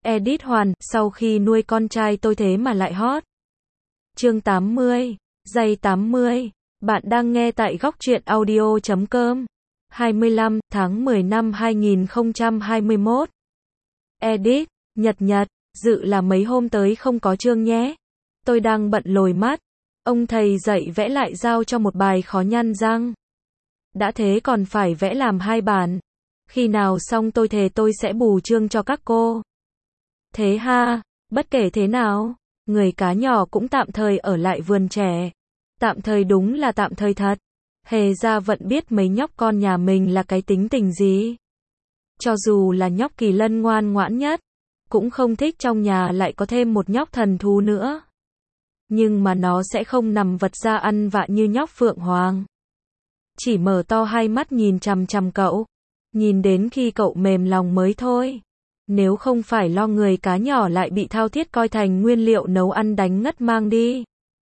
Edit Hoàn, sau khi nuôi con trai tôi thế mà lại hot. Chương 80, giây 80. Bạn đang nghe tại góc truyện audio.com. 25 tháng 10 năm 2021. Edit, Nhật, dự là mấy hôm tới không có chương nhé. Tôi đang bận lồi mắt. Ông thầy dạy vẽ lại giao cho một bài khó nhăn răng. Đã thế còn phải vẽ làm 2 bản. Khi nào xong tôi thề tôi sẽ bù chương cho các cô. Thế ha, bất kể thế nào, người cá nhỏ cũng tạm thời ở lại vườn trẻ. Tạm thời đúng là tạm thời thật. Hề ra vẫn biết mấy nhóc con nhà mình là cái tính tình gì. Cho dù là nhóc Kỳ Lân ngoan ngoãn nhất, cũng không thích trong nhà lại có thêm một nhóc thần thú nữa. Nhưng mà nó sẽ không nằm vật ra ăn vạ như nhóc Phượng Hoàng. Chỉ mở to hai mắt nhìn chằm chằm cậu. Nhìn đến khi cậu mềm lòng mới thôi. Nếu không phải lo người cá nhỏ lại bị thao thiết coi thành nguyên liệu nấu ăn đánh ngất mang đi.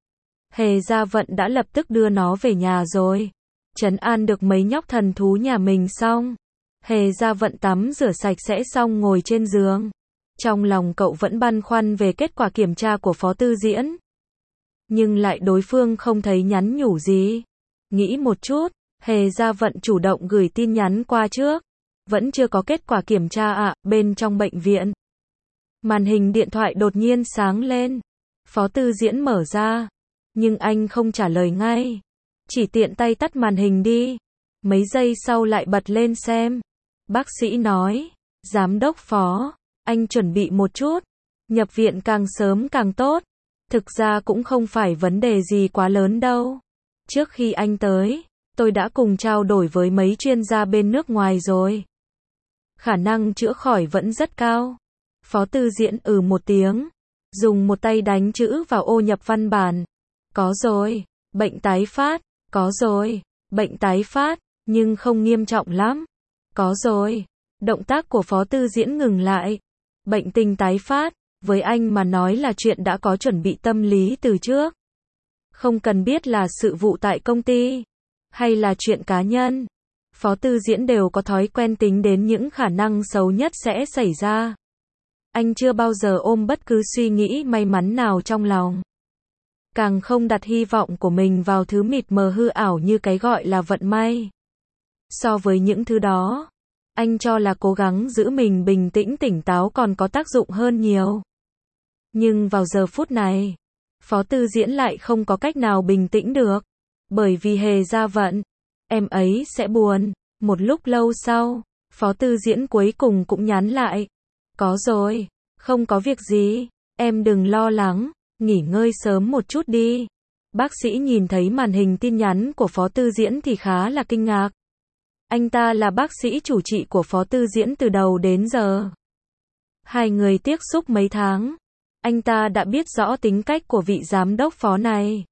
Hề Gia Vận đã lập tức đưa nó về nhà rồi. Trấn an được mấy nhóc thần thú nhà mình xong. Hề Gia Vận tắm rửa sạch sẽ xong ngồi trên giường. Trong lòng cậu vẫn băn khoăn về kết quả kiểm tra của Phó Tư Diễn. Nhưng lại đối phương không thấy nhắn nhủ gì. Nghĩ một chút, Hề Gia Vận chủ động gửi tin nhắn qua trước. Vẫn chưa có kết quả kiểm tra ạ, bên trong bệnh viện. Màn hình điện thoại đột nhiên sáng lên. Phó Tư Diễn mở ra. Nhưng anh không trả lời ngay. Chỉ tiện tay tắt màn hình đi. Mấy giây sau lại bật lên xem. Bác sĩ nói, Giám đốc Phó, anh chuẩn bị một chút. Nhập viện càng sớm càng tốt. Thực ra cũng không phải vấn đề gì quá lớn đâu. Trước khi anh tới, tôi đã cùng trao đổi với mấy chuyên gia bên nước ngoài rồi. Khả năng chữa khỏi vẫn rất cao. Phó Tư Diễn một tiếng. Dùng một tay đánh chữ vào ô nhập văn bản. Có rồi, bệnh tái phát. Có rồi, bệnh tái phát, nhưng không nghiêm trọng lắm. Có rồi, động tác của Phó Tư Diễn ngừng lại. Bệnh tình tái phát, với anh mà nói là chuyện đã có chuẩn bị tâm lý từ trước. Không cần biết là sự vụ tại công ty, hay là chuyện cá nhân. Phó Tư Diễn đều có thói quen tính đến những khả năng xấu nhất sẽ xảy ra. Anh chưa bao giờ ôm bất cứ suy nghĩ may mắn nào trong lòng. Càng không đặt hy vọng của mình vào thứ mịt mờ hư ảo như cái gọi là vận may. So với những thứ đó, anh cho là cố gắng giữ mình bình tĩnh tỉnh táo còn có tác dụng hơn nhiều. Nhưng vào giờ phút này, Phó Tư Diễn lại không có cách nào bình tĩnh được. Bởi vì Hề Gia Vận, em ấy sẽ buồn. Một lúc lâu sau, Phó Tư Diễn cuối cùng cũng nhắn lại. Có rồi, không có việc gì, em đừng lo lắng, nghỉ ngơi sớm một chút đi. Bác sĩ nhìn thấy màn hình tin nhắn của Phó Tư Diễn thì khá là kinh ngạc. Anh ta là bác sĩ chủ trị của Phó Tư Diễn từ đầu đến giờ. Hai người tiếp xúc mấy tháng, anh ta đã biết rõ tính cách của vị giám đốc Phó này.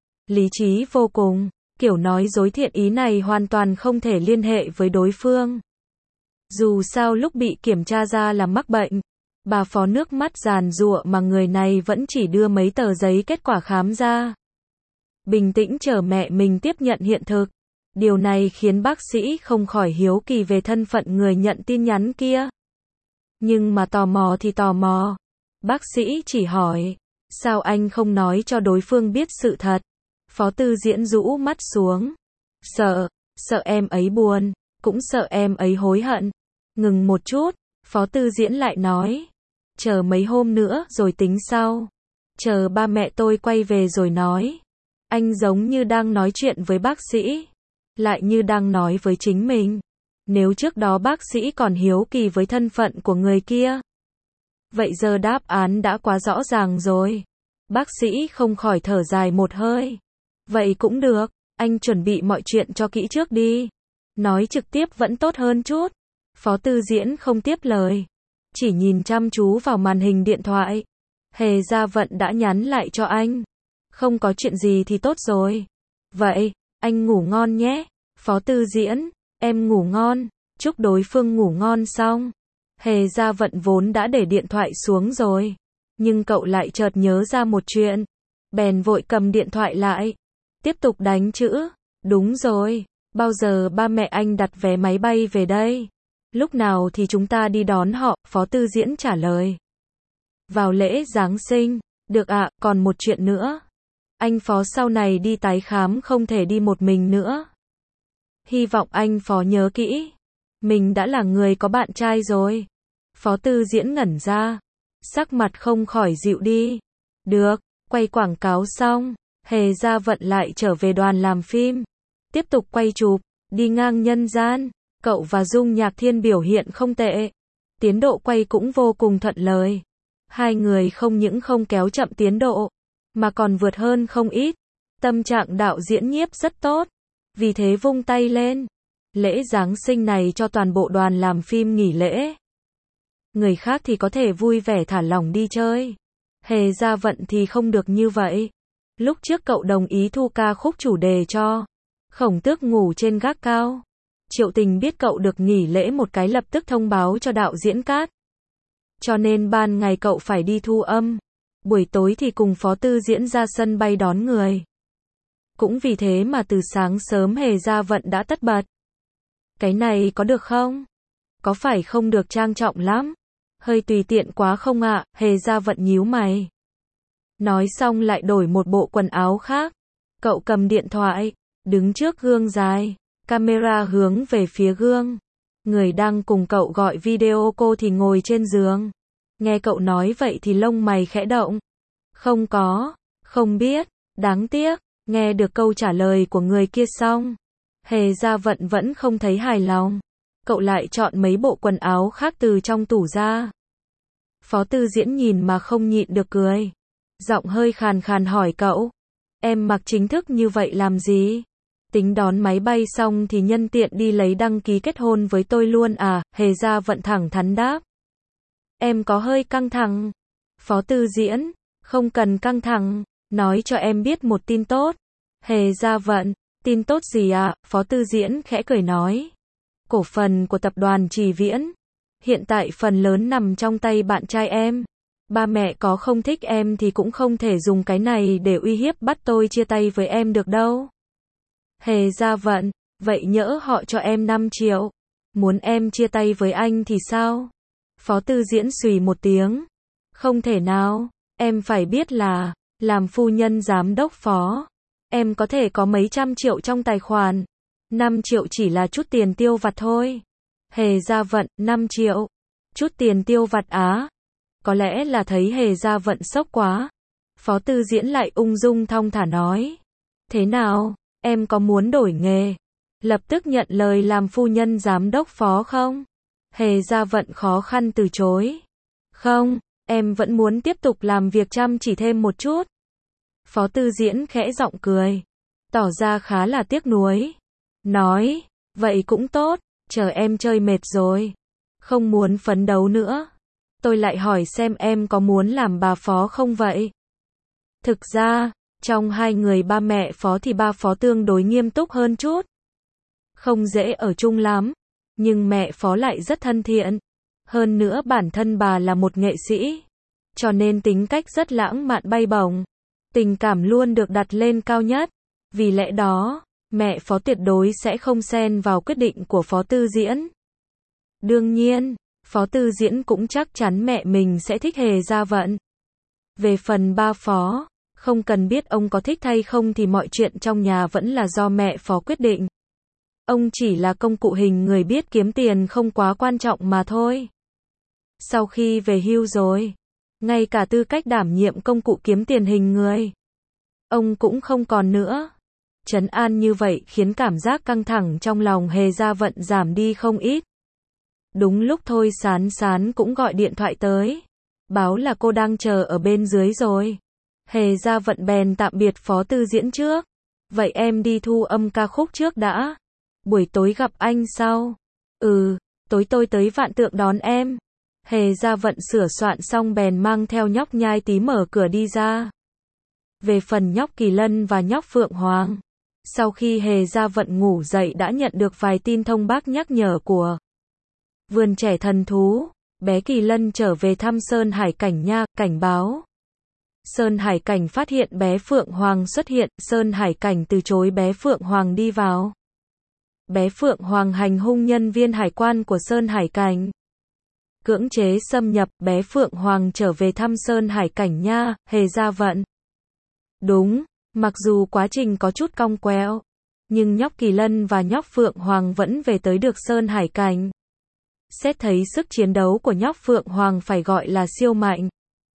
Lý trí vô cùng, kiểu nói dối thiện ý này hoàn toàn không thể liên hệ với đối phương. Dù sao lúc bị kiểm tra ra là mắc bệnh, bà Phó nước mắt giàn giụa mà người này vẫn chỉ đưa mấy tờ giấy kết quả khám ra. Bình tĩnh chờ mẹ mình tiếp nhận hiện thực. Điều này khiến bác sĩ không khỏi hiếu kỳ về thân phận người nhận tin nhắn kia. Nhưng mà tò mò thì tò mò. Bác sĩ chỉ hỏi, sao anh không nói cho đối phương biết sự thật? Phó Tư Diễn rũ mắt xuống. Sợ em ấy buồn, cũng sợ em ấy hối hận. Ngừng một chút, Phó Tư Diễn lại nói, chờ mấy hôm nữa rồi tính sau. Chờ ba mẹ tôi quay về rồi nói. Anh giống như đang nói chuyện với bác sĩ, lại như đang nói với chính mình. Nếu trước đó bác sĩ còn hiếu kỳ với thân phận của người kia, vậy giờ đáp án đã quá rõ ràng rồi. Bác sĩ không khỏi thở dài một hơi. Vậy cũng được, anh chuẩn bị mọi chuyện cho kỹ trước đi. Nói trực tiếp vẫn tốt hơn chút. Phó Tư Diễn không tiếp lời, chỉ nhìn chăm chú vào màn hình điện thoại. Hề Gia Vận đã nhắn lại cho anh. Không có chuyện gì thì tốt rồi. Vậy, anh ngủ ngon nhé. Phó Tư Diễn, em ngủ ngon. Chúc đối phương ngủ ngon xong. Hề Gia Vận vốn đã để điện thoại xuống rồi. Nhưng cậu lại chợt nhớ ra một chuyện. Bèn vội cầm điện thoại lại. Tiếp tục đánh chữ. Đúng rồi, bao giờ ba mẹ anh đặt vé máy bay về đây? Lúc nào thì chúng ta đi đón họ? Phó Tư Diễn trả lời. Vào lễ Giáng sinh. Được ạ, còn một chuyện nữa. Anh Phó sau này đi tái khám không thể đi một mình nữa. Hy vọng anh Phó nhớ kỹ. Mình đã là người có bạn trai rồi. Phó Tư Diễn ngẩn ra. Sắc mặt không khỏi dịu đi. Được, quay quảng cáo xong. Hề Gia Vận lại trở về đoàn làm phim. Tiếp tục quay chụp, đi ngang nhân gian. Cậu và Dung Nhạc Thiên biểu hiện không tệ. Tiến độ quay cũng vô cùng thuận lợi. Hai người không những không kéo chậm tiến độ, mà còn vượt hơn không ít. Tâm trạng đạo diễn Nhiếp rất tốt. Vì thế vung tay lên. Lễ Giáng sinh này cho toàn bộ đoàn làm phim nghỉ lễ. Người khác thì có thể vui vẻ thả lỏng đi chơi. Hề Gia Vận thì không được như vậy. Lúc trước cậu đồng ý thu ca khúc chủ đề cho Khổng Tước ngủ trên gác cao. Triệu Tình biết cậu được nghỉ lễ một cái lập tức thông báo cho đạo diễn Cát. Cho nên ban ngày cậu phải đi thu âm. Buổi tối thì cùng Phó Tư Diễn ra sân bay đón người. Cũng vì thế mà từ sáng sớm Hề Gia Vận đã tất bật. Cái này có được không? Có phải không được trang trọng lắm? Hơi tùy tiện quá không ạ? Hề Gia Vận nhíu mày. Nói xong lại đổi một bộ quần áo khác. Cậu cầm điện thoại, đứng trước gương dài, camera hướng về phía gương. Người đang cùng cậu gọi video cô thì ngồi trên giường. Nghe cậu nói vậy thì lông mày khẽ động. Không có, không biết, đáng tiếc. Nghe được câu trả lời của người kia xong, Hề Gia Vận vẫn không thấy hài lòng. Cậu lại chọn mấy bộ quần áo khác từ trong tủ ra. Phó Tư Diễn nhìn mà không nhịn được cười. Giọng hơi khàn khàn hỏi cậu. Em mặc chính thức như vậy làm gì? Tính đón máy bay xong thì nhân tiện đi lấy đăng ký kết hôn với tôi luôn à? Hề Gia Vận thẳng thắn đáp. Em có hơi căng thẳng. Phó Tư Diễn, không cần căng thẳng. Nói cho em biết một tin tốt. Hề Gia Vận, tin tốt gì ạ? Phó Tư Diễn khẽ cười nói. Cổ phần của tập đoàn Trì Viễn hiện tại phần lớn nằm trong tay bạn trai em. Ba mẹ có không thích em thì cũng không thể dùng cái này để uy hiếp bắt tôi chia tay với em được đâu. Hề Gia Vận, vậy nhỡ họ cho em 5 triệu. Muốn em chia tay với anh thì sao? Phó Tư Diễn xùy một tiếng. Không thể nào, em phải biết là, làm phu nhân giám đốc Phó. Em có thể có mấy trăm triệu trong tài khoản. 5 triệu chỉ là chút tiền tiêu vặt thôi. Hề Gia Vận, 5 triệu. Chút tiền tiêu vặt á. Có lẽ là thấy Hề Gia Vận sốc quá. Phó Tư Diễn lại ung dung thong thả nói. Thế nào, em có muốn đổi nghề? Lập tức nhận lời làm phu nhân giám đốc Phó không? Hề Gia Vận khó khăn từ chối. Không, em vẫn muốn tiếp tục làm việc chăm chỉ thêm một chút. Phó Tư Diễn khẽ giọng cười. Tỏ ra khá là tiếc nuối. Nói, vậy cũng tốt, chờ em chơi mệt rồi. Không muốn phấn đấu nữa. Tôi lại hỏi xem em có muốn làm bà Phó không vậy? Thực ra, trong hai người ba mẹ Phó thì ba Phó tương đối nghiêm túc hơn chút. Không dễ ở chung lắm. Nhưng mẹ Phó lại rất thân thiện. Hơn nữa bản thân bà là một nghệ sĩ. Cho nên tính cách rất lãng mạn bay bổng. Tình cảm luôn được đặt lên cao nhất. Vì lẽ đó, mẹ Phó tuyệt đối sẽ không xen vào quyết định của Phó Tư Diễn. Đương nhiên, Phó Tư Diễn cũng chắc chắn mẹ mình sẽ thích Hề Gia Vận. Về phần ba Phó, không cần biết ông có thích hay không thì mọi chuyện trong nhà vẫn là do mẹ Phó quyết định. Ông chỉ là công cụ hình người biết kiếm tiền không quá quan trọng mà thôi. Sau khi về hưu rồi, ngay cả tư cách đảm nhiệm công cụ kiếm tiền hình người, ông cũng không còn nữa. Trấn an như vậy khiến cảm giác căng thẳng trong lòng Hề Gia Vận giảm đi không ít. Đúng lúc Thôi Sán Sán cũng gọi điện thoại tới. Báo là cô đang chờ ở bên dưới rồi. Hề Gia Vận bèn tạm biệt Phó Tư Diễn trước. Vậy em đi thu âm ca khúc trước đã. Buổi tối gặp anh sau. Tối tôi tới Vạn Tượng đón em. Hề Gia Vận sửa soạn xong bèn mang theo nhóc Nhai Tí mở cửa đi ra. Về phần nhóc Kỳ Lân và nhóc Phượng Hoàng, sau khi Hề Gia Vận ngủ dậy đã nhận được vài tin thông báo nhắc nhở của vườn trẻ thần thú. Bé Kỳ Lân trở về thăm Sơn Hải Cảnh nha, cảnh báo. Sơn Hải Cảnh phát hiện bé Phượng Hoàng xuất hiện, Sơn Hải Cảnh từ chối bé Phượng Hoàng đi vào. Bé Phượng Hoàng hành hung nhân viên hải quan của Sơn Hải Cảnh. cưỡng chế xâm nhập, bé Phượng Hoàng trở về thăm Sơn Hải Cảnh nha, Hề Gia Vận. Đúng, mặc dù quá trình có chút cong queo, nhưng nhóc Kỳ Lân và nhóc Phượng Hoàng vẫn về tới được Sơn Hải Cảnh. Xét thấy sức chiến đấu của nhóc Phượng Hoàng phải gọi là siêu mạnh.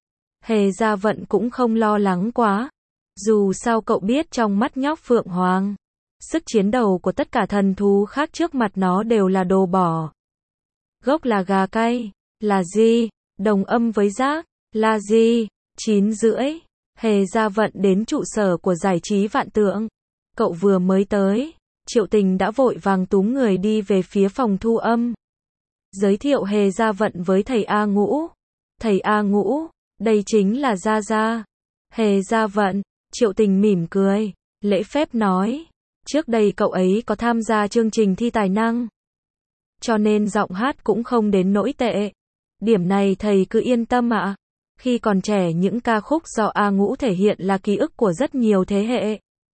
Hề Gia Vận cũng không lo lắng quá. Dù sao cậu biết trong mắt nhóc Phượng Hoàng, sức chiến đấu của tất cả thần thú khác trước mặt nó đều là đồ bỏ. Gốc là gà cay, là gì? Đồng âm với giác, là gì? 9:30. Hề Gia Vận đến trụ sở của giải trí Vạn Tượng. Cậu vừa mới tới, Triệu Tình đã vội vàng túm người đi về phía phòng thu âm. Giới thiệu Hề Gia Vận với thầy A Ngũ. Thầy A Ngũ, đây chính là Gia Gia. Hề Gia Vận, Triệu Tình mỉm cười, lễ phép nói. Trước đây cậu ấy có tham gia chương trình thi tài năng, cho nên giọng hát cũng không đến nỗi tệ. Điểm này thầy cứ yên tâm ạ. Khi còn trẻ những ca khúc do A Ngũ thể hiện là ký ức của rất nhiều thế hệ.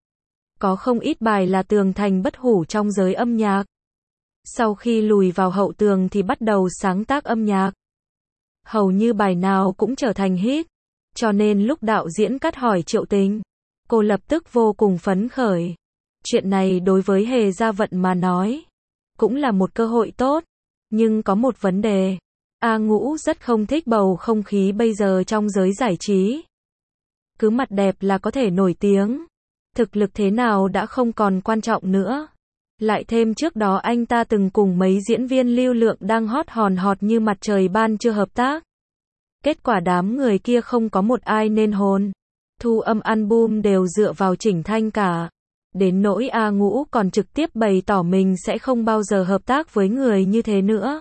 Có không ít bài là tường thành bất hủ trong giới âm nhạc. Sau khi lùi vào hậu tường thì bắt đầu sáng tác âm nhạc. Hầu như bài nào cũng trở thành hit. Cho nên lúc đạo diễn cắt hỏi Triệu Tình, cô lập tức vô cùng phấn khởi. Chuyện này đối với Hề Gia Vận mà nói, cũng là một cơ hội tốt. Nhưng có một vấn đề. A Ngũ rất không thích bầu không khí bây giờ trong giới giải trí. Cứ mặt đẹp là có thể nổi tiếng. Thực lực thế nào đã không còn quan trọng nữa. Lại thêm trước đó anh ta từng cùng mấy diễn viên lưu lượng đang hot hòn hot như mặt trời ban trưa hợp tác. Kết quả đám người kia không có một ai nên hồn. Thu âm album đều dựa vào Chỉnh Thanh cả. Đến nỗi A Ngũ còn trực tiếp bày tỏ mình sẽ không bao giờ hợp tác với người như thế nữa.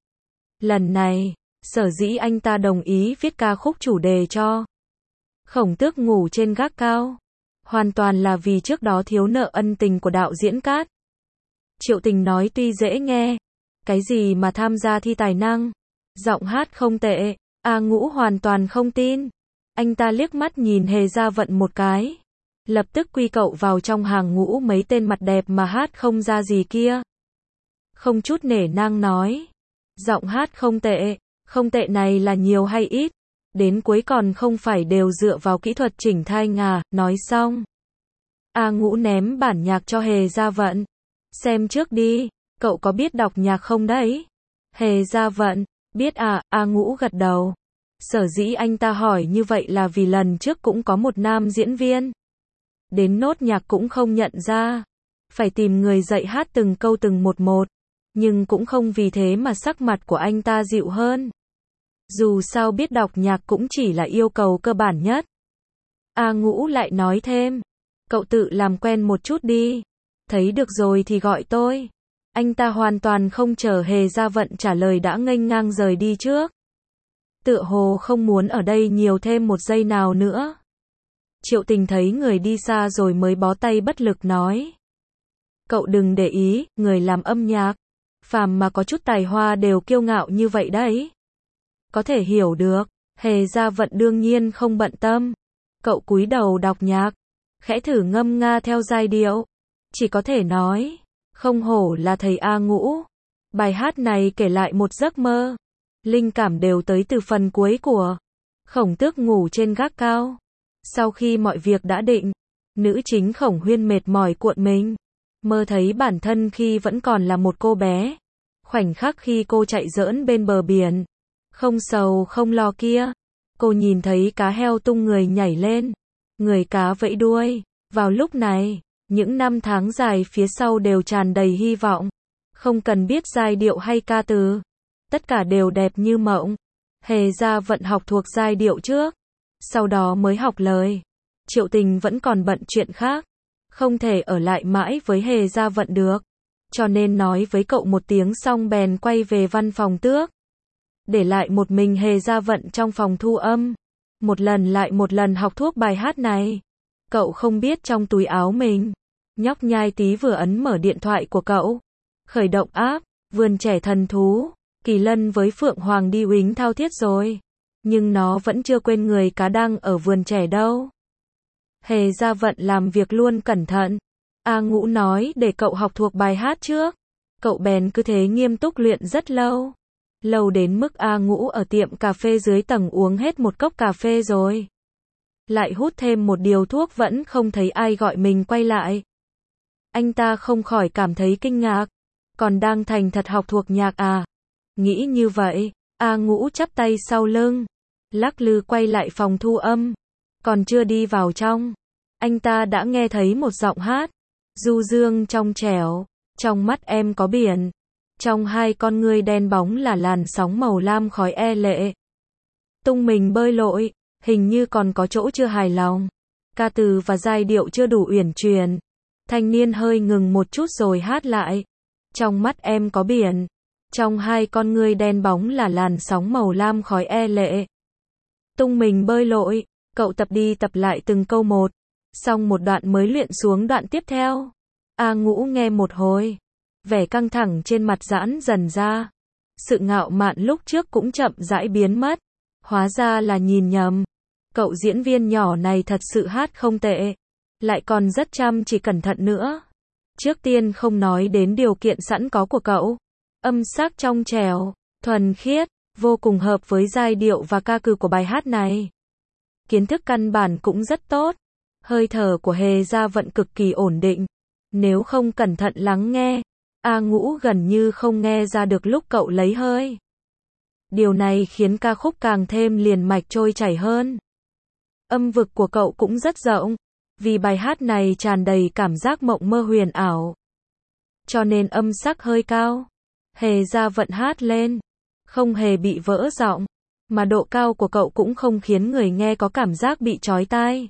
Lần này, sở dĩ anh ta đồng ý viết ca khúc chủ đề cho Khổng Tước ngủ trên gác cao, hoàn toàn là vì trước đó thiếu nợ ân tình của đạo diễn Cát. Triệu Tình nói tuy dễ nghe, cái gì mà tham gia thi tài năng, giọng hát không tệ, A Ngũ hoàn toàn không tin. Anh ta liếc mắt nhìn Hề Gia Vận một cái, lập tức quy cậu vào trong hàng ngũ mấy tên mặt đẹp mà hát không ra gì kia. Không chút nể nang nói, giọng hát không tệ này là nhiều hay ít, đến cuối còn không phải đều dựa vào kỹ thuật Chỉnh Thanh à. Nói xong, A Ngũ ném bản nhạc cho Hề Gia Vận. Xem trước đi, cậu có biết đọc nhạc không đấy? Hề Gia Vận, biết à, A Ngũ gật đầu. Sở dĩ anh ta hỏi như vậy là vì lần trước cũng có một nam diễn viên đến nốt nhạc cũng không nhận ra. Phải tìm người dạy hát từng câu từng một. Nhưng cũng không vì thế mà sắc mặt của anh ta dịu hơn. Dù sao biết đọc nhạc cũng chỉ là yêu cầu cơ bản nhất. A Ngũ lại nói thêm, cậu tự làm quen một chút đi. Thấy được rồi thì gọi tôi. Anh ta hoàn toàn không chờ Hề Gia Vận trả lời đã nghênh ngang rời đi trước. Tựa hồ không muốn ở đây nhiều thêm một giây nào nữa. Triệu Tình thấy người đi xa rồi mới bó tay bất lực nói. Cậu đừng để ý, người làm âm nhạc, phàm mà có chút tài hoa đều kiêu ngạo như vậy đấy. Có thể hiểu được, Hề Gia Vận đương nhiên không bận tâm. Cậu cúi đầu đọc nhạc, khẽ thử ngâm nga theo giai điệu. Chỉ có thể nói, không hổ là thầy A Ngũ. Bài hát này kể lại một giấc mơ. Linh cảm đều tới từ phần cuối của Khổng Tước ngủ trên gác cao. Sau khi mọi việc đã định, nữ chính Khổng Huyên mệt mỏi cuộn mình, mơ thấy bản thân khi vẫn còn là một cô bé. Khoảnh khắc khi cô chạy giỡn bên bờ biển, không sầu không lo kia, cô nhìn thấy cá heo tung người nhảy lên, người cá vẫy đuôi. Vào lúc này, những năm tháng dài phía sau đều tràn đầy hy vọng. Không cần biết giai điệu hay ca từ, tất cả đều đẹp như mộng. Hề Gia Vận học thuộc giai điệu trước, sau đó mới học lời. Triệu Tình vẫn còn bận chuyện khác, không thể ở lại mãi với Hề Gia Vận được, cho nên nói với cậu một tiếng xong bèn quay về văn phòng tước. Để lại một mình Hề Gia Vận trong phòng thu âm, một lần lại một lần học thuốc bài hát này. Cậu không biết trong túi áo mình, nhóc nhai tí vừa ấn mở điện thoại của cậu, khởi động app, vườn trẻ thần thú. Kỳ Lân với Phượng Hoàng đi uýnh thao thiết rồi, nhưng nó vẫn chưa quên người cá đang ở vườn trẻ đâu. Hề Gia Vận làm việc luôn cẩn thận. A Ngũ nói để cậu học thuộc bài hát trước. Cậu bèn cứ thế nghiêm túc luyện rất lâu. Lâu đến mức A Ngũ ở tiệm cà phê dưới tầng uống hết một cốc cà phê rồi. Lại hút thêm một điều thuốc vẫn không thấy ai gọi mình quay lại. Anh ta không khỏi cảm thấy kinh ngạc. Còn đang thành thật học thuộc nhạc à? Nghĩ như vậy, A Ngũ chắp tay sau lưng, lắc lư quay lại phòng thu âm. Còn chưa đi vào trong, anh ta đã nghe thấy một giọng hát, du dương trong trẻo, trong mắt em có biển, trong hai con ngươi đen bóng là làn sóng màu lam khói e lệ. Tung mình bơi lội, hình như còn có chỗ chưa hài lòng. Ca từ và giai điệu chưa đủ uyển chuyển. Thanh niên hơi ngừng một chút rồi hát lại. Trong mắt em có biển, trong hai con ngươi đen bóng là làn sóng màu lam khói e lệ. Tung mình bơi lội, cậu tập đi tập lại từng câu một. Xong một đoạn mới luyện xuống đoạn tiếp theo. A Ngũ nghe một hồi, vẻ căng thẳng trên mặt giãn dần ra. Sự ngạo mạn lúc trước cũng chậm rãi biến mất. Hóa ra là nhìn nhầm. Cậu diễn viên nhỏ này thật sự hát không tệ. Lại còn rất chăm chỉ cẩn thận nữa. Trước tiên không nói đến điều kiện sẵn có của cậu. Âm sắc trong trẻo, thuần khiết, vô cùng hợp với giai điệu và ca từ của bài hát này. Kiến thức căn bản cũng rất tốt. Hơi thở của Hề Gia Vận cực kỳ ổn định. Nếu không cẩn thận lắng nghe, A Ngũ gần như không nghe ra được lúc cậu lấy hơi. Điều này khiến ca khúc càng thêm liền mạch trôi chảy hơn. Âm vực của cậu cũng rất rộng, vì bài hát này tràn đầy cảm giác mộng mơ huyền ảo. Cho nên âm sắc hơi cao. Hề Gia Vận hát lên, không hề bị vỡ giọng, mà độ cao của cậu cũng không khiến người nghe có cảm giác bị chói tai.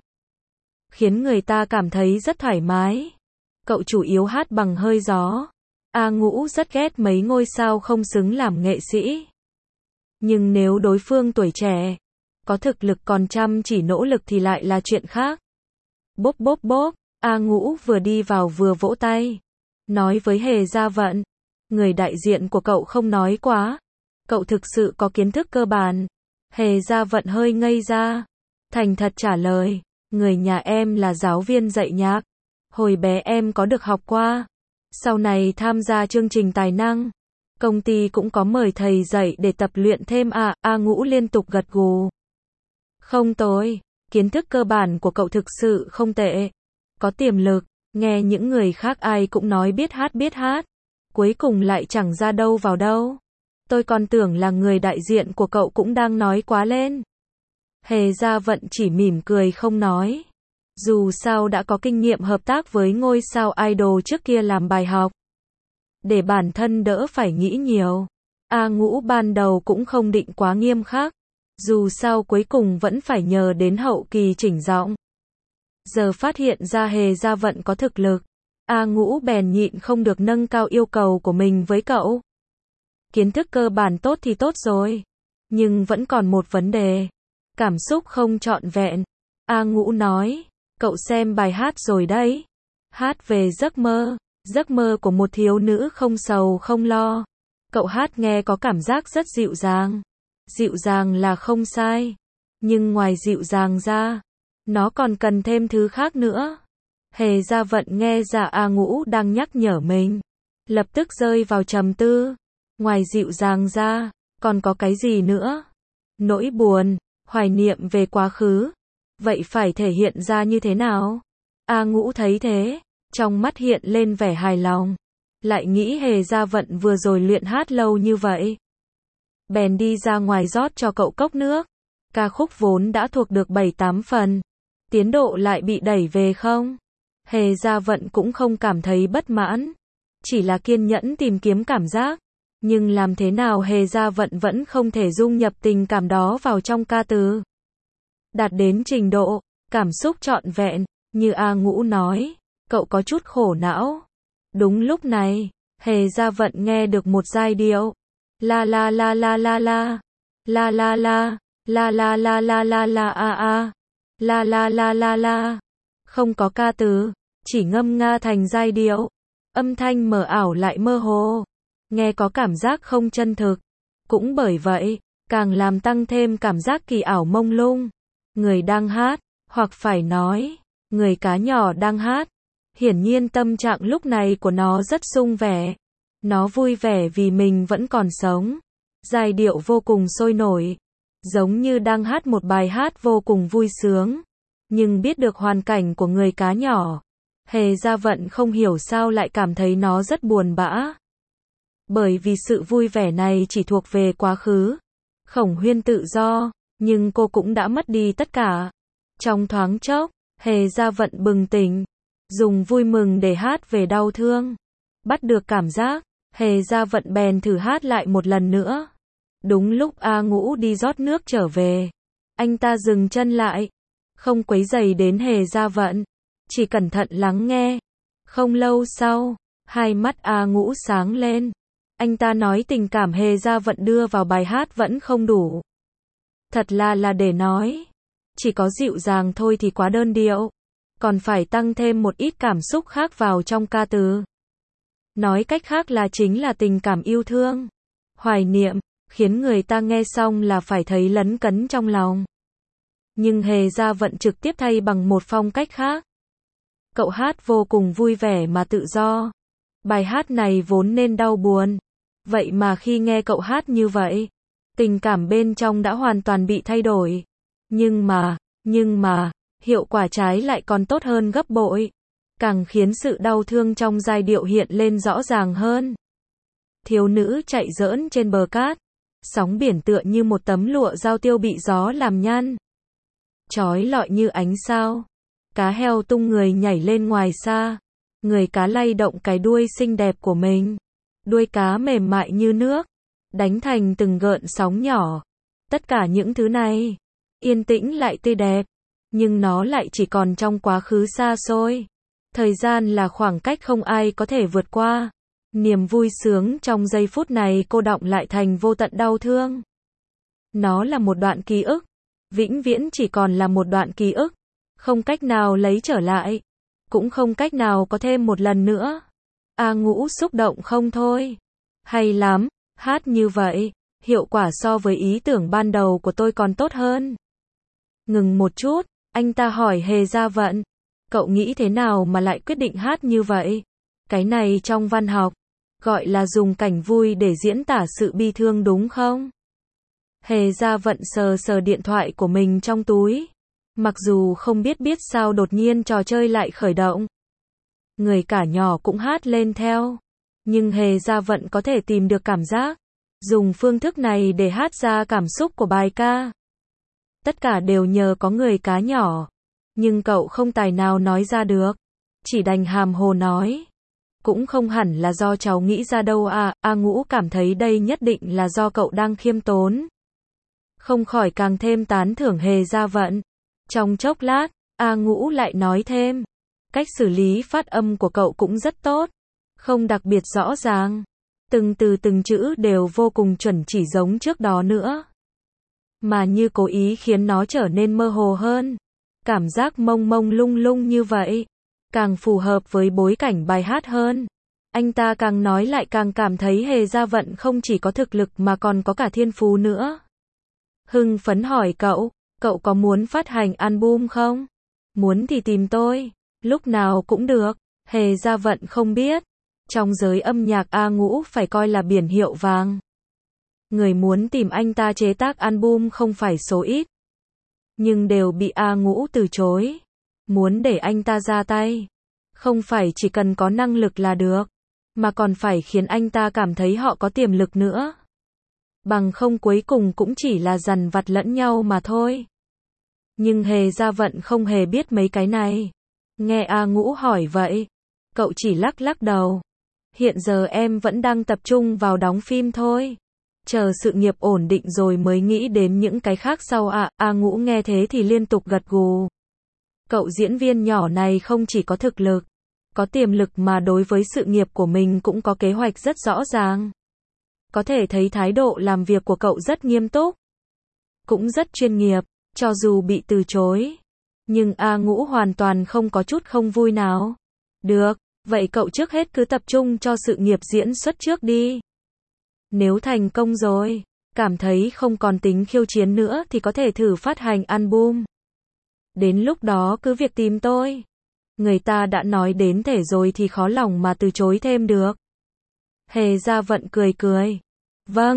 Khiến người ta cảm thấy rất thoải mái. Cậu chủ yếu hát bằng hơi gió. A Ngũ rất ghét mấy ngôi sao không xứng làm nghệ sĩ. Nhưng nếu đối phương tuổi trẻ, có thực lực còn chăm chỉ nỗ lực thì lại là chuyện khác. Bốp bốp bốp, A Ngũ vừa đi vào vừa vỗ tay. Nói với Hề Gia Vận, người đại diện của cậu không nói quá. Cậu thực sự có kiến thức cơ bản. Hề Gia Vận hơi ngây ra. Thành thật trả lời, người nhà em là giáo viên dạy nhạc. Hồi bé em có được học qua. Sau này tham gia chương trình tài năng. Công ty cũng có mời thầy dạy để tập luyện thêm à. A Ngũ liên tục gật gù. Không tồi, kiến thức cơ bản của cậu thực sự không tệ. Có tiềm lực, nghe những người khác ai cũng nói biết hát. Cuối cùng lại chẳng ra đâu vào đâu. Tôi còn tưởng là người đại diện của cậu cũng đang nói quá lên. Hề Gia Vận chỉ mỉm cười không nói. Dù sao đã có kinh nghiệm hợp tác với ngôi sao idol trước kia làm bài học. Để bản thân đỡ phải nghĩ nhiều. A Ngũ ban đầu cũng không định quá nghiêm khắc. Dù sao cuối cùng vẫn phải nhờ đến hậu kỳ chỉnh giọng. Giờ phát hiện ra Hề Gia Vận có thực lực. A Ngũ bèn nhịn không được nâng cao yêu cầu của mình với cậu. Kiến thức cơ bản tốt thì tốt rồi. Nhưng vẫn còn một vấn đề. Cảm xúc không trọn vẹn. A Ngũ nói, cậu xem bài hát rồi đấy. Hát về giấc mơ của một thiếu nữ không sầu không lo. Cậu hát nghe có cảm giác rất dịu dàng. Dịu dàng là không sai. Nhưng ngoài dịu dàng ra, nó còn cần thêm thứ khác nữa. Hề Gia Vận nghe ra A Ngũ đang nhắc nhở mình. Lập tức rơi vào trầm tư. Ngoài dịu dàng ra, còn có cái gì nữa? Nỗi buồn, hoài niệm về quá khứ. Vậy phải thể hiện ra như thế nào? A Ngũ thấy thế, trong mắt hiện lên vẻ hài lòng. Lại nghĩ Hề Gia Vận vừa rồi luyện hát lâu như vậy. Bèn đi ra ngoài rót cho cậu cốc nước. Ca khúc vốn đã thuộc được 7-8 phần. Tiến độ lại bị đẩy về không? Hề Gia Vận cũng không cảm thấy bất mãn. Chỉ là kiên nhẫn tìm kiếm cảm giác. Nhưng làm thế nào Hề Gia Vận vẫn không thể dung nhập tình cảm đó vào trong ca từ. Đạt đến trình độ, cảm xúc trọn vẹn, như A Ngũ nói, cậu có chút khổ não. Đúng lúc này, Hề Gia Vận nghe được một giai điệu. La la la la la la. La la la. La la la la la la a a. La la la la la. Không có ca từ, chỉ ngâm nga thành giai điệu. Âm thanh mờ ảo lại mơ hồ. Nghe có cảm giác không chân thực. Cũng bởi vậy, càng làm tăng thêm cảm giác kỳ ảo mông lung. Người đang hát, hoặc phải nói, người cá nhỏ đang hát. Hiển nhiên tâm trạng lúc này của nó rất sung vẻ. Nó vui vẻ vì mình vẫn còn sống. giai điệu vô cùng sôi nổi, giống như đang hát một bài hát vô cùng vui sướng. Nhưng biết được hoàn cảnh của người cá nhỏ, Hề Gia Vận không hiểu sao lại cảm thấy nó rất buồn bã. Bởi vì sự vui vẻ này chỉ thuộc về quá khứ. Khổng Huyên tự do, nhưng cô cũng đã mất đi tất cả. Trong thoáng chốc, Hề Gia Vận bừng tỉnh, dùng vui mừng để hát về đau thương. Bắt được cảm giác, Hề Gia Vận bèn thử hát lại một lần nữa. Đúng lúc A Ngũ đi rót nước trở về, anh ta dừng chân lại, không quấy rầy đến Hề Gia Vận, chỉ cẩn thận lắng nghe. Không lâu sau, hai mắt A Ngũ sáng lên. Anh ta nói tình cảm Hề Gia Vận đưa vào bài hát vẫn không đủ. Thật là để nói. Chỉ có dịu dàng thôi thì quá đơn điệu. Còn phải tăng thêm một ít cảm xúc khác vào trong ca từ. Nói cách khác là chính là tình cảm yêu thương, hoài niệm, khiến người ta nghe xong là phải thấy lấn cấn trong lòng. Nhưng Hề Gia Vận trực tiếp thay bằng một phong cách khác. Cậu hát vô cùng vui vẻ mà tự do. Bài hát này vốn nên đau buồn. Vậy mà khi nghe cậu hát như vậy, tình cảm bên trong đã hoàn toàn bị thay đổi. Nhưng mà, hiệu quả trái lại còn tốt hơn gấp bội. Càng khiến sự đau thương trong giai điệu hiện lên rõ ràng hơn. Thiếu nữ chạy giỡn trên bờ cát. Sóng biển tựa như một tấm lụa dao tiêu bị gió làm nhăn. Chói lọi như ánh sao. Cá heo tung người nhảy lên ngoài xa. Người cá lay động cái đuôi xinh đẹp của mình. Đuôi cá mềm mại như nước, đánh thành từng gợn sóng nhỏ. Tất cả những thứ này, yên tĩnh lại tươi đẹp, nhưng nó lại chỉ còn trong quá khứ xa xôi. Thời gian là khoảng cách không ai có thể vượt qua. Niềm vui sướng trong giây phút này cô đọng lại thành vô tận đau thương. Nó là một đoạn ký ức, vĩnh viễn chỉ còn là một đoạn ký ức, không cách nào lấy trở lại, cũng không cách nào có thêm một lần nữa. A Ngũ xúc động không thôi. Hay lắm, hát như vậy, hiệu quả so với ý tưởng ban đầu của tôi còn tốt hơn. Ngừng một chút, anh ta hỏi Hề Gia Vận, cậu nghĩ thế nào mà lại quyết định hát như vậy? Cái này trong văn học, gọi là dùng cảnh vui để diễn tả sự bi thương đúng không? Hề Gia Vận sờ sờ điện thoại của mình trong túi. Mặc dù không biết sao đột nhiên trò chơi lại khởi động. Người cả nhỏ cũng hát lên theo. Nhưng Hề Gia Vận có thể tìm được cảm giác. Dùng phương thức này để hát ra cảm xúc của bài ca. Tất cả đều nhờ có người cá nhỏ. Nhưng cậu không tài nào nói ra được. Chỉ đành hàm hồ nói. Cũng không hẳn là do cháu nghĩ ra đâu à. A Ngũ cảm thấy đây nhất định là do cậu đang khiêm tốn. Không khỏi càng thêm tán thưởng Hề Gia Vận. Trong chốc lát, A Ngũ lại nói thêm. Cách xử lý phát âm của cậu cũng rất tốt. Không đặc biệt rõ ràng. Từng từ từng chữ đều vô cùng chuẩn chỉ giống trước đó nữa. Mà như cố ý khiến nó trở nên mơ hồ hơn. Cảm giác mông mông lung lung như vậy. Càng phù hợp với bối cảnh bài hát hơn. Anh ta càng nói lại càng cảm thấy Hề Gia Vận không chỉ có thực lực mà còn có cả thiên phú nữa. Hưng phấn hỏi cậu có muốn phát hành album không? Muốn thì tìm tôi. Lúc nào cũng được. Hề Gia Vận không biết. Trong giới âm nhạc A Ngũ phải coi là biển hiệu vàng. Người muốn tìm anh ta chế tác album không phải số ít. Nhưng đều bị A Ngũ từ chối. Muốn để anh ta ra tay. Không phải chỉ cần có năng lực là được. Mà còn phải khiến anh ta cảm thấy họ có tiềm lực nữa. Bằng không cuối cùng cũng chỉ là dằn vặt lẫn nhau mà thôi. Nhưng Hề Gia Vận không hề biết mấy cái này. Nghe A Ngũ hỏi vậy, cậu chỉ lắc đầu. Hiện giờ em vẫn đang tập trung vào đóng phim thôi. Chờ sự nghiệp ổn định rồi mới nghĩ đến những cái khác sau ạ. A Ngũ nghe thế thì liên tục gật gù. Cậu diễn viên nhỏ này không chỉ có thực lực, có tiềm lực mà đối với sự nghiệp của mình cũng có kế hoạch rất rõ ràng. Có thể thấy thái độ làm việc của cậu rất nghiêm túc, cũng rất chuyên nghiệp, cho dù bị từ chối. Nhưng A Ngũ hoàn toàn không có chút không vui nào. Được, vậy cậu trước hết cứ tập trung cho sự nghiệp diễn xuất trước đi. Nếu thành công rồi, cảm thấy không còn tính khiêu chiến nữa thì có thể thử phát hành album. Đến lúc đó cứ việc tìm tôi. Người ta đã nói đến thể rồi thì khó lòng mà từ chối thêm được. Hề Gia Vận cười. Vâng,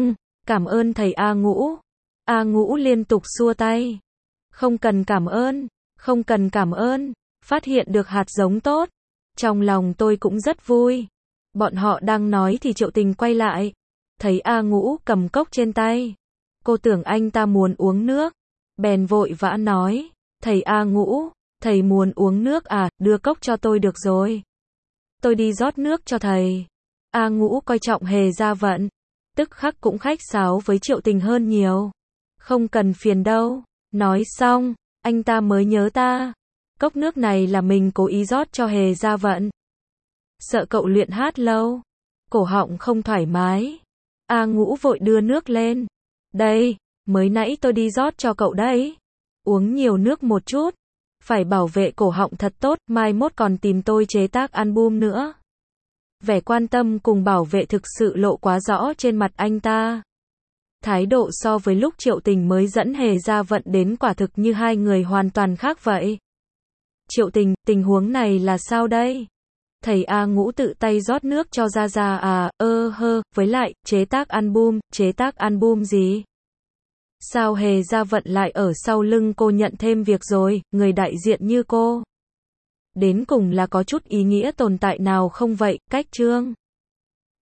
Cảm ơn thầy A Ngũ. A Ngũ liên tục xua tay. Không cần cảm ơn, không cần cảm ơn. Phát hiện được hạt giống tốt. Trong lòng tôi cũng rất vui. Bọn họ đang nói thì Triệu Tình quay lại. Thấy A Ngũ cầm cốc trên tay. Cô tưởng anh ta muốn uống nước. Bèn vội vã nói. Thầy A Ngũ, thầy muốn uống nước à, đưa cốc cho tôi được rồi. Tôi đi rót nước cho thầy. A Ngũ coi trọng Hề Gia Vận. Tức khắc cũng khách sáo với Triệu Tình hơn nhiều. Không cần phiền đâu. Nói xong, anh ta mới nhớ ta. Cốc nước này là mình cố ý rót cho Hề Gia Vận. Sợ cậu luyện hát lâu. Cổ họng không thoải mái. A Ngũ vội đưa nước lên. Đây, mới nãy tôi đi rót cho cậu đấy. Uống nhiều nước một chút. Phải bảo vệ cổ họng thật tốt, mai mốt còn tìm tôi chế tác album nữa. Vẻ quan tâm cùng bảo vệ thực sự lộ quá rõ trên mặt anh ta. Thái độ so với lúc Triệu Tình mới dẫn Hề Gia Vận đến quả thực như hai người hoàn toàn khác vậy. Triệu Tình, tình huống này là sao đây? Thầy A Ngũ tự tay rót nước cho Gia Gia à, với lại, chế tác album gì? Sao Hề Gia Vận lại ở sau lưng cô nhận thêm việc rồi, người đại diện như cô? Đến cùng là có chút ý nghĩa tồn tại nào không vậy, cách Trương?